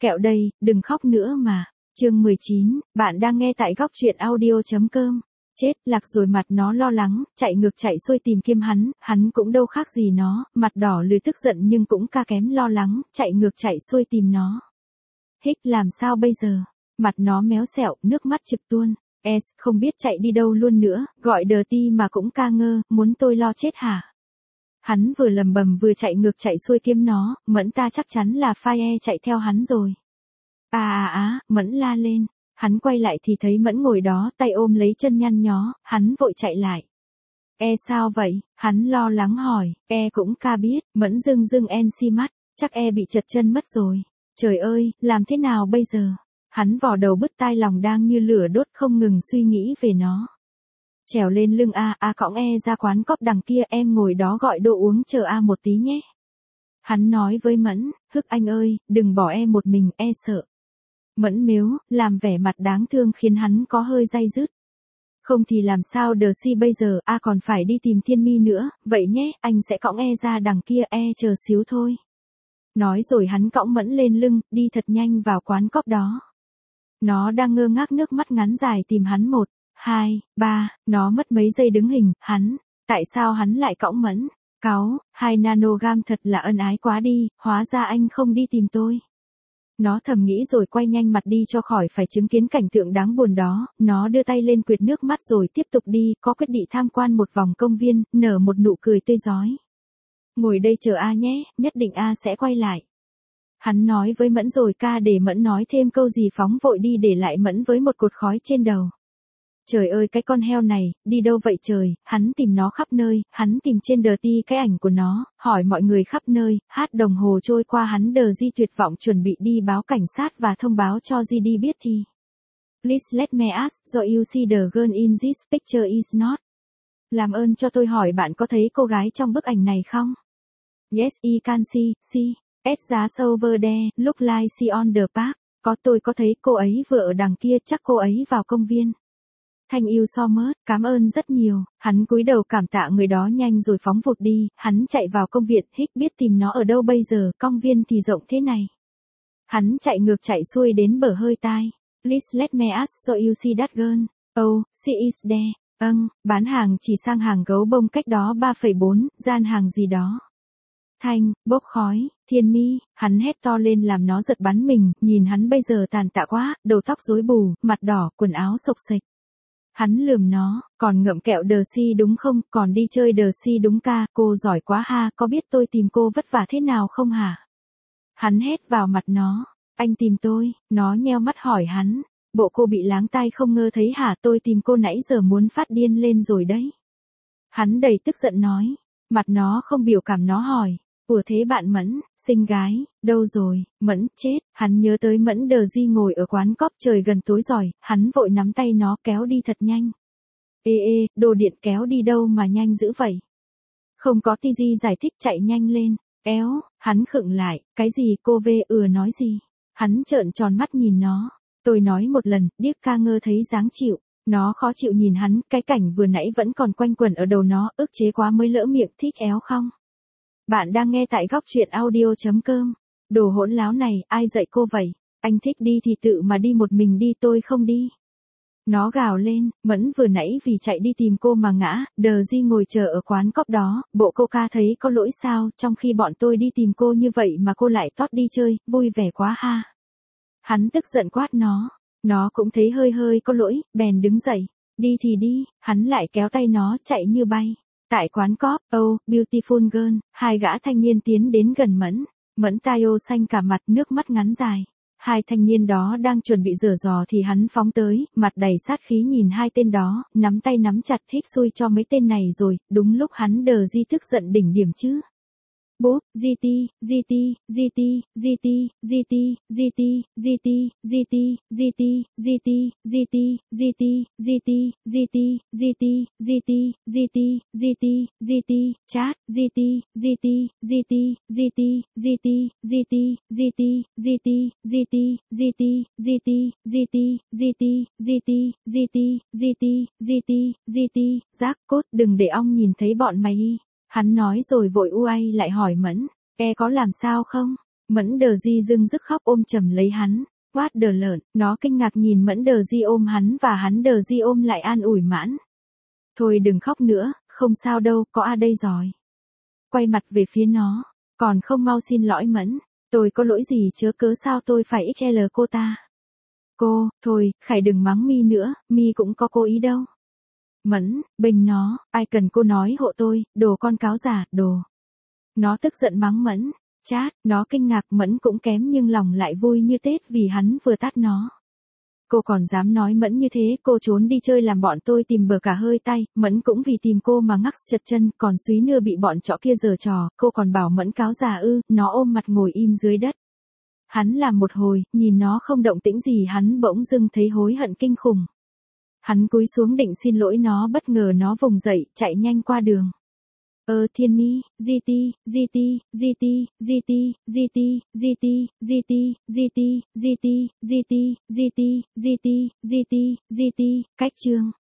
Kẹo đây, đừng khóc nữa mà. Chương 19, bạn đang nghe tại góc truyện audio.com. Chết, lạc rồi mặt nó lo lắng, chạy ngược chạy xuôi tìm kiếm hắn cũng đâu khác gì nó, mặt đỏ lười tức giận nhưng cũng ca kém lo lắng, chạy ngược chạy xuôi tìm nó. Hích làm sao bây giờ? Mặt nó méo xẹo, nước mắt trực tuôn. Không biết chạy đi đâu luôn nữa, gọi đờ ti mà cũng ca ngơ, muốn tôi lo chết hả? Hắn vừa lầm bầm vừa chạy ngược chạy xuôi kiếm nó, Mẫn ta chắc chắn là Faye chạy theo hắn rồi. Mẫn la lên. Hắn quay lại thì thấy Mẫn ngồi đó, tay ôm lấy chân nhăn nhó, hắn vội chạy lại. Sao vậy? Hắn lo lắng hỏi, cũng ca biết, Mẫn rưng xi mắt, chắc bị trật chân mất rồi. Trời ơi, làm thế nào bây giờ? Hắn vò đầu bứt tai lòng đang như lửa đốt không ngừng suy nghĩ về nó. Trèo lên lưng cõng ra quán cóp đằng kia, em ngồi đó gọi đồ uống chờ một tí nhé. Hắn nói với Mẫn, Hức anh ơi, đừng bỏ một mình, sợ. Mẫn mếu, làm vẻ mặt đáng thương khiến hắn có hơi day dứt. Không thì làm sao đờ si bây giờ, còn phải đi tìm Thiên Mi nữa, vậy nhé, anh sẽ cõng ra đằng kia, chờ xíu thôi. Nói rồi hắn cõng Mẫn lên lưng, đi thật nhanh vào quán cóp đó. Nó đang ngơ ngác nước mắt ngắn dài tìm hắn 1, 2, 3, nó mất mấy giây đứng hình, tại sao hắn lại cõng Mẫn? Cáu, 2 nanogam thật là ân ái quá đi, hóa ra anh không đi tìm tôi. Nó thầm nghĩ rồi quay nhanh mặt đi cho khỏi phải chứng kiến cảnh tượng đáng buồn đó, nó đưa tay lên quệt nước mắt rồi tiếp tục đi, có quyết định tham quan một vòng công viên, nở một nụ cười tươi rói. Ngồi đây chờ nhé, nhất định sẽ quay lại. Hắn nói với Mẫn rồi ca để Mẫn nói thêm câu gì phóng vội đi để lại Mẫn với một cột khói trên đầu. Trời ơi cái con heo này, đi đâu vậy trời, hắn tìm nó khắp nơi, hắn tìm trên đờ ti cái ảnh của nó, hỏi mọi người khắp nơi, đồng hồ trôi qua hắn đờ di tuyệt vọng chuẩn bị đi báo cảnh sát và thông báo cho GD biết thì. Please let me ask, do you see the girl in this picture is not? Làm ơn cho tôi hỏi bạn có thấy cô gái trong bức ảnh này không? Yes I can see. At the over there, look like she on the park. Tôi có thấy cô ấy vừa ở đằng kia, chắc cô ấy vào công viên. Thank you so much, cảm ơn rất nhiều. Hắn cúi đầu cảm tạ người đó nhanh rồi phóng vụt đi, hắn chạy vào công viên, biết tìm nó ở đâu bây giờ, công viên thì rộng thế này. Hắn chạy ngược chạy xuôi đến bờ hơi tai. Please let me ask, so you see that girl? Oh, she is there. Bán hàng chỉ sang hàng gấu bông cách đó 3,4, gian hàng gì đó. Thanh, bốc khói, Thiên Mi, hắn hét to lên làm nó giật bắn mình, nhìn hắn bây giờ tàn tạ quá, đầu tóc rối bù, mặt đỏ, quần áo xộc xệch. Hắn lườm nó, còn ngậm kẹo đờ si đúng không, còn đi chơi đờ si đúng ca, cô giỏi quá ha, có biết tôi tìm cô vất vả thế nào không hả? Hắn hét vào mặt nó, anh tìm tôi, nó nheo mắt hỏi hắn, bộ cô bị láng tai không ngơ thấy hả, tôi tìm cô nãy giờ muốn phát điên lên rồi đấy. Hắn đầy tức giận nói, mặt nó không biểu cảm nó hỏi, ủa thế bạn Mẫn, xinh gái, đâu rồi? Mẫn chết, hắn nhớ tới Mẫn đờ di ngồi ở quán cóp trời gần tối rồi, hắn vội nắm tay nó kéo đi thật nhanh. Đồ điện kéo đi đâu mà nhanh dữ vậy? Không có TG giải thích chạy nhanh lên, hắn khựng lại, cái gì cô nói gì? Hắn trợn tròn mắt nhìn nó, tôi nói một lần, điếc ca ngơ thấy dáng chịu. Nó khó chịu nhìn hắn, cái cảnh vừa nãy vẫn còn quanh quẩn ở đầu nó, ức chế quá mới lỡ miệng thích không? Bạn đang nghe tại góc truyện audio.com. Đồ hỗn láo này, ai dạy cô vậy? Anh thích đi thì tự mà đi một mình đi, tôi không đi. Nó gào lên, Mẫn vừa nãy vì chạy đi tìm cô mà ngã, đờ di ngồi chờ ở quán cóp đó, bộ cô ca thấy có lỗi sao, trong khi bọn tôi đi tìm cô như vậy mà cô lại tót đi chơi, vui vẻ quá ha. Hắn tức giận quát nó cũng thấy hơi có lỗi, bèn đứng dậy, đi thì đi, hắn lại kéo tay nó chạy như bay. Tại quán cóp, beautiful girl, 2 gã thanh niên tiến đến gần Mẫn tayo xanh cả mặt nước mắt ngắn dài. 2 thanh niên đó đang chuẩn bị giở giò thì hắn phóng tới, mặt đầy sát khí nhìn 2 tên đó, nắm tay nắm chặt hít xui cho mấy tên này rồi, đúng lúc hắn đờ di tức giận đỉnh điểm chứ. Bốp, GT, chat, giác cốt đừng để ong nhìn thấy bọn mày. Hắn nói rồi vội uay lại hỏi Mẫn, có làm sao không? Mẫn Đờ Di dưng dứt khóc ôm chầm lấy hắn. What the lợn, nó kinh ngạc nhìn Mẫn Đờ Di ôm hắn và hắn Đờ Di ôm lại an ủi Mãn. Thôi đừng khóc nữa, không sao đâu, có a đây rồi. Quay mặt về phía nó, còn không mau xin lỗi Mẫn, tôi có lỗi gì chớ cớ sao tôi phải XL cô ta. Cô, thôi, Khải đừng mắng Mi nữa, Mi cũng có cố ý đâu. Mẫn, bênh nó, ai cần cô nói hộ tôi, đồ con cáo giả, đồ. Nó tức giận mắng Mẫn. Chát, nó kinh ngạc Mẫn cũng kém nhưng lòng lại vui như Tết vì hắn vừa tát nó. Cô còn dám nói Mẫn như thế, cô trốn đi chơi làm bọn tôi tìm bờ cả hơi tay, Mẫn cũng vì tìm cô mà ngắc chật chân, còn suý nưa bị bọn trọ kia giở trò, cô còn bảo Mẫn cáo già ư, nó ôm mặt ngồi im dưới đất. Hắn làm một hồi, nhìn nó không động tĩnh gì hắn bỗng dưng thấy hối hận kinh khủng. Hắn cúi xuống định xin lỗi nó bất ngờ nó vùng dậy, chạy nhanh qua đường. Thiên Mi, GT, GT, GT, GT, GT, GT, GT, GT, GT, GT, GT, GT, GT, GT, cách chương.